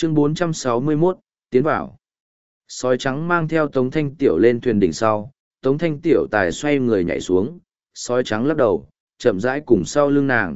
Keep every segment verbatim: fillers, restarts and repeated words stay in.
Chương bốn trăm sáu mươi mốt, tiến vào. Sói trắng mang theo Tống Thanh Tiểu lên thuyền đỉnh sau, Tống Thanh Tiểu tài xoay người nhảy xuống, sói trắng lắc đầu, chậm rãi cùng sau lưng nàng.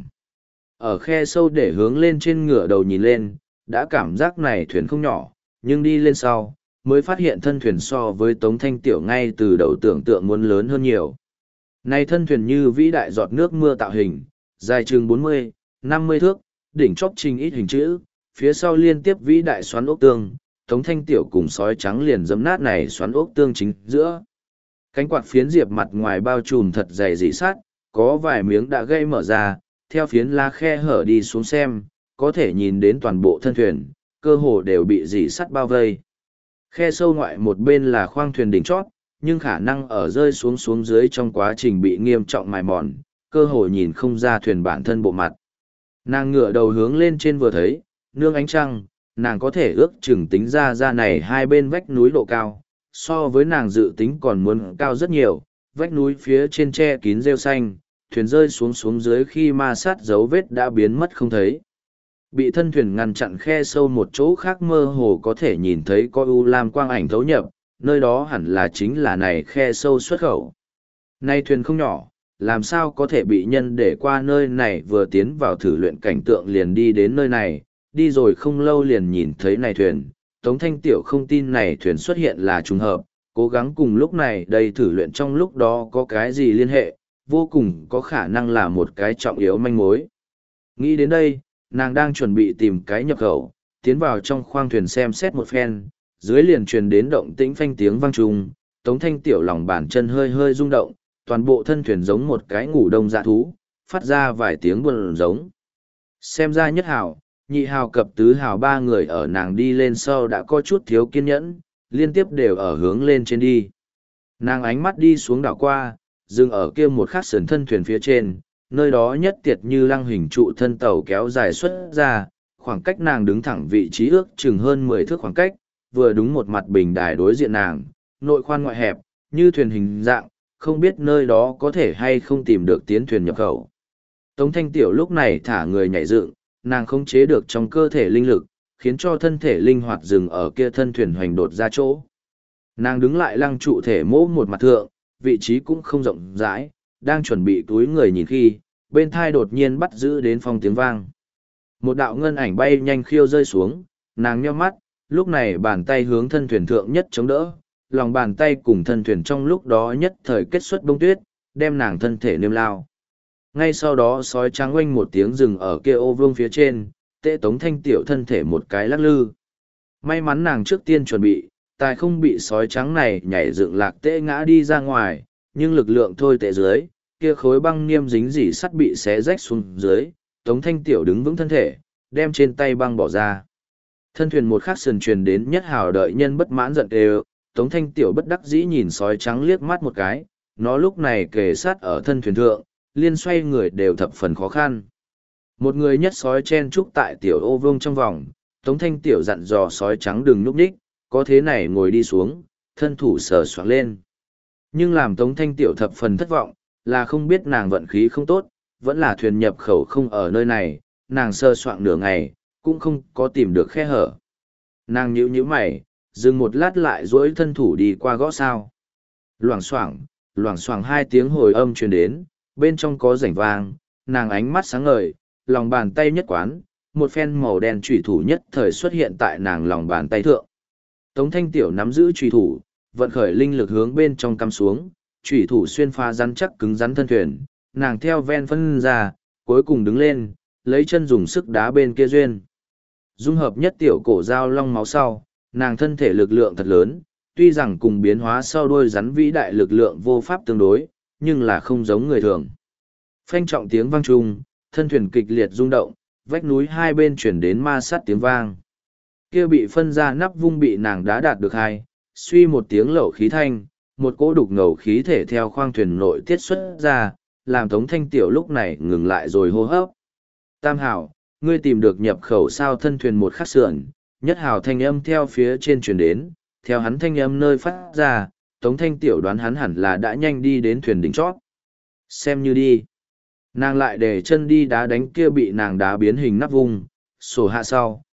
Ở khe sâu để hướng lên trên ngửa đầu nhìn lên, đã cảm giác này thuyền không nhỏ, nhưng đi lên sau, mới phát hiện thân thuyền so với Tống Thanh Tiểu ngay từ đầu tưởng tượng muốn lớn hơn nhiều. Này thân thuyền như vĩ đại giọt nước mưa tạo hình, dài chừng bốn mươi, năm mươi thước, đỉnh chóp trình ít hình chữ, phía sau liên tiếp vĩ đại xoắn ốc tương, Tống Thanh Tiểu cùng sói trắng liền dẫm nát này xoắn ốc tương chính giữa. Cánh quạt phiến diệp mặt ngoài bao trùm thật dày dỉ sắt, có vài miếng đã gây mở ra, theo phiến lá khe hở đi xuống xem, có thể nhìn đến toàn bộ thân thuyền, cơ hồ đều bị dỉ sắt bao vây. Khe sâu ngoại một bên là khoang thuyền đỉnh chót, nhưng khả năng ở rơi xuống xuống dưới trong quá trình bị nghiêm trọng mài mòn, cơ hồ nhìn không ra thuyền bản thân bộ mặt. Nàng ngửa đầu hướng lên trên vừa thấy, nương ánh trăng, nàng có thể ước chừng tính ra ra này hai bên vách núi độ cao, so với nàng dự tính còn muốn cao rất nhiều, vách núi phía trên che kín rêu xanh, thuyền rơi xuống xuống dưới khi ma sát dấu vết đã biến mất không thấy. Bị thân thuyền ngăn chặn khe sâu một chỗ khác mơ hồ có thể nhìn thấy có u lam quang ảnh thấu nhập, nơi đó hẳn là chính là này khe sâu xuất khẩu. Nay thuyền không nhỏ, làm sao có thể bị nhân để qua nơi này vừa tiến vào thử luyện cảnh tượng liền đi đến nơi này, đi rồi không lâu liền nhìn thấy này thuyền. Tống Thanh Tiểu không tin này thuyền xuất hiện là trùng hợp, cố gắng cùng lúc này đây thử luyện trong lúc đó có cái gì liên hệ, vô cùng có khả năng là một cái trọng yếu manh mối. Nghĩ đến đây, nàng đang chuẩn bị tìm cái nhập khẩu, tiến vào trong khoang thuyền xem xét một phen, dưới liền truyền đến động tĩnh phanh tiếng vang trùng, Tống Thanh Tiểu lòng bàn chân hơi hơi rung động, toàn bộ thân thuyền giống một cái ngủ đông dạ thú, phát ra vài tiếng buồn giống. Xem ra nhất hào, nhị hào cập tứ hào ba người ở nàng đi lên sau đã có chút thiếu kiên nhẫn, liên tiếp đều ở hướng lên trên đi. Nàng ánh mắt đi xuống đảo qua, dừng ở kia một khắc sườn thân thuyền phía trên, nơi đó nhất tiệt như lăng hình trụ thân tàu kéo dài xuất ra, khoảng cách nàng đứng thẳng vị trí ước chừng hơn mười thước khoảng cách, vừa đúng một mặt bình đài đối diện nàng, nội khoan ngoại hẹp, như thuyền hình dạng, không biết nơi đó có thể hay không tìm được tiến thuyền nhập khẩu. Tống Thanh Tiểu lúc này thả người nhảy dựng, nàng không chế được trong cơ thể linh lực, khiến cho thân thể linh hoạt dừng ở kia thân thuyền hoành đột ra chỗ. Nàng đứng lại lăng trụ thể mỗ một mặt thượng, vị trí cũng không rộng rãi, đang chuẩn bị túi người nhìn khi, bên thai đột nhiên bắt giữ đến phong tiếng vang. Một đạo ngân ảnh bay nhanh khiêu rơi xuống, nàng nheo mắt, lúc này bàn tay hướng thân thuyền thượng nhất chống đỡ, lòng bàn tay cùng thân thuyền trong lúc đó nhất thời kết xuất bông tuyết, đem nàng thân thể niêm lao. Ngay sau đó sói trắng oanh một tiếng rừng ở kia ô vương phía trên, tệ Tống Thanh Tiểu thân thể một cái lắc lư. May mắn nàng trước tiên chuẩn bị, tài không bị sói trắng này nhảy dựng lạc tệ ngã đi ra ngoài, nhưng lực lượng thôi tệ dưới, kia khối băng niêm dính dỉ sắt bị xé rách xuống dưới, Tống Thanh Tiểu đứng vững thân thể, đem trên tay băng bỏ ra. Thân thuyền một khắc sườn truyền đến nhất hào đợi nhân bất mãn giận đều, Tống Thanh Tiểu bất đắc dĩ nhìn sói trắng liếc mắt một cái, nó lúc này kề sát ở thân thuyền thượng, liên xoay người đều thập phần khó khăn. Một người nhất sói chen trúc tại tiểu ô vương trong vòng, Tống Thanh Tiểu dặn dò sói trắng đừng núp đích, có thế này ngồi đi xuống, thân thủ sờ soạng lên. Nhưng làm Tống Thanh Tiểu thập phần thất vọng, là không biết nàng vận khí không tốt, vẫn là thuyền nhập khẩu không ở nơi này, nàng sờ soạng nửa ngày, cũng không có tìm được khe hở. Nàng nhíu nhíu mày, dừng một lát lại duỗi thân thủ đi qua gõ sao. Loảng xoảng, loảng xoảng hai tiếng hồi âm truyền đến, bên trong có rảnh vang, nàng ánh mắt sáng ngời, lòng bàn tay nhất quán, một phen màu đen chủy thủ nhất thời xuất hiện tại nàng lòng bàn tay thượng. Tống Thanh Tiểu nắm giữ chủy thủ, vận khởi linh lực hướng bên trong cắm xuống, chủy thủ xuyên phá rắn chắc cứng rắn thân thuyền, nàng theo ven phân ra, cuối cùng đứng lên, lấy chân dùng sức đá bên kia duyên. Dung hợp nhất tiểu cổ dao long máu sau, nàng thân thể lực lượng thật lớn, tuy rằng cùng biến hóa sau đôi rắn vĩ đại lực lượng vô pháp tương đối, nhưng là không giống người thường. Phanh trọng tiếng vang trung, thân thuyền kịch liệt rung động, vách núi hai bên chuyển đến ma sát tiếng vang. Kia bị phân ra nắp vung bị nàng đã đạt được hai, suy một tiếng lẩu khí thanh, một cỗ đục ngầu khí thể theo khoang thuyền nội tiết xuất ra, làm Tống Thanh Tiểu lúc này ngừng lại rồi hô hấp. Tam hảo, ngươi tìm được nhập khẩu sao thân thuyền một khắc sườn, nhất hảo thanh âm theo phía trên truyền đến, theo hắn thanh âm nơi phát ra, Tống Thanh Tiểu đoán hắn hẳn là đã nhanh đi đến thuyền đỉnh chót. Xem như đi. Nàng lại để chân đi đá đánh kia bị nàng đá biến hình nắp vung, sổ hạ sau,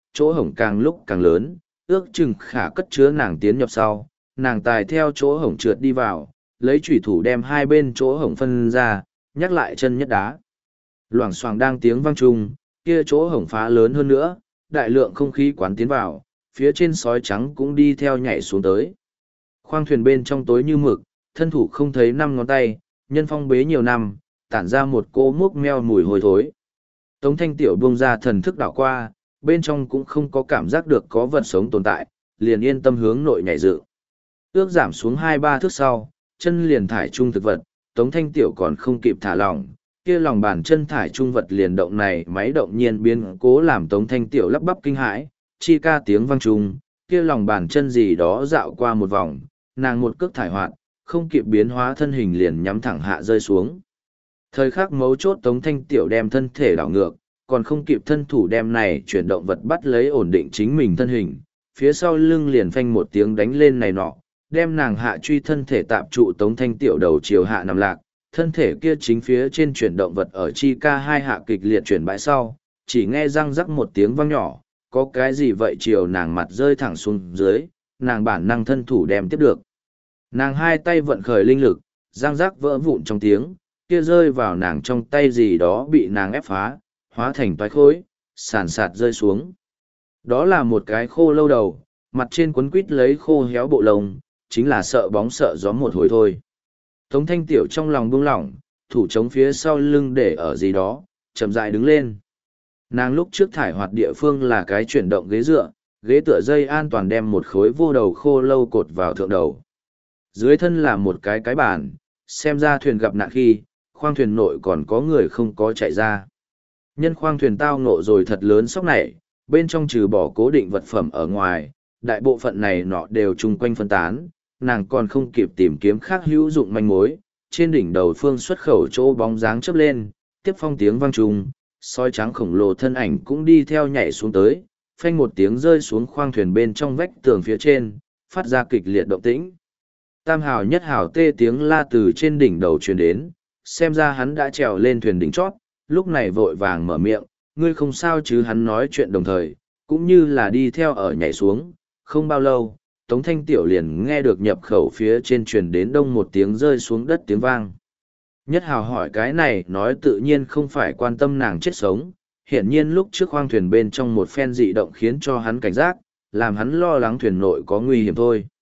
chỗ hổng càng lúc càng lớn, ước chừng khả cất chứa nàng tiến nhập sau, nàng tài theo chỗ hổng trượt đi vào, lấy chủy thủ đem hai bên chỗ hổng phân ra, nhắc lại chân nhất đá. Loảng xoảng đang tiếng vang chung, kia chỗ hổng phá lớn hơn nữa, đại lượng không khí quán tiến vào, phía trên sói trắng cũng đi theo nhảy xuống tới. Khoang thuyền bên trong tối như mực, thân thủ không thấy năm ngón tay, nhân phong bế nhiều năm, tản ra một cỗ múc meo mùi hôi thối. Tống Thanh Tiểu buông ra thần thức đảo qua, bên trong cũng không có cảm giác được có vật sống tồn tại, liền yên tâm hướng nội nhảy dự. Ước giảm xuống hai ba thước sau, chân liền thải trung thực vật, Tống Thanh Tiểu còn không kịp thả lỏng, kia lòng bàn chân thải trung vật liền động này máy động nhiên biến cố làm Tống Thanh Tiểu lắp bắp kinh hãi, chi ca tiếng vang trung, kia lòng bàn chân gì đó dạo qua một vòng, nàng một cước thải hoạt, không kịp biến hóa thân hình liền nhắm thẳng hạ rơi xuống. Thời khắc mấu chốt Tống Thanh Tiểu đem thân thể đảo ngược, còn không kịp thân thủ đem này chuyển động vật bắt lấy ổn định chính mình thân hình, phía sau lưng liền phanh một tiếng đánh lên này nọ, đem nàng hạ truy thân thể tạm trụ Tống Thanh Tiểu đầu chiều hạ nằm lạc, thân thể kia chính phía trên chuyển động vật ở chi ca hai hạ kịch liệt chuyển bãi sau, chỉ nghe răng rắc một tiếng vang nhỏ, có cái gì vậy chiều nàng mặt rơi thẳng xuống dưới, nàng bản năng thân thủ đem tiếp được. Nàng hai tay vận khởi linh lực, răng rắc vỡ vụn trong tiếng, kia rơi vào nàng trong tay gì đó bị nàng ép phá, hóa thành toái khối, sàn sạt rơi xuống. Đó là một cái khô lâu đầu, mặt trên quấn quít lấy khô héo bộ lông, chính là sợ bóng sợ gió một hồi thôi. Tống Thanh Tiểu trong lòng buông lỏng, thủ chống phía sau lưng để ở gì đó, chậm rãi đứng lên. Nàng lúc trước thải hoạt địa phương là cái chuyển động ghế dựa, ghế tựa dây an toàn đem một khối vô đầu khô lâu cột vào thượng đầu. Dưới thân là một cái cái bàn, xem ra thuyền gặp nạn khi, khoang thuyền nội còn có người không có chạy ra. Nhân khoang thuyền tao ngộ rồi thật lớn sốc này, bên trong trừ bỏ cố định vật phẩm ở ngoài, đại bộ phận này nọ đều chung quanh phân tán, nàng còn không kịp tìm kiếm khác hữu dụng manh mối, trên đỉnh đầu phương xuất khẩu chỗ bóng dáng chớp lên, tiếp phong tiếng vang trùng, sói trắng khổng lồ thân ảnh cũng đi theo nhảy xuống tới, phanh một tiếng rơi xuống khoang thuyền bên trong vách tường phía trên, phát ra kịch liệt động tĩnh. Tam hào nhất hào tê tiếng la từ trên đỉnh đầu truyền đến, xem ra hắn đã trèo lên thuyền đỉnh chót, lúc này vội vàng mở miệng, ngươi không sao chứ, hắn nói chuyện đồng thời, cũng như là đi theo ở nhảy xuống, không bao lâu, Tống Thanh Tiểu liền nghe được nhập khẩu phía trên truyền đến đông một tiếng rơi xuống đất tiếng vang. Nhất hào hỏi cái này nói tự nhiên không phải quan tâm nàng chết sống, hiển nhiên lúc trước khoang thuyền bên trong một phen dị động khiến cho hắn cảnh giác, làm hắn lo lắng thuyền nội có nguy hiểm thôi.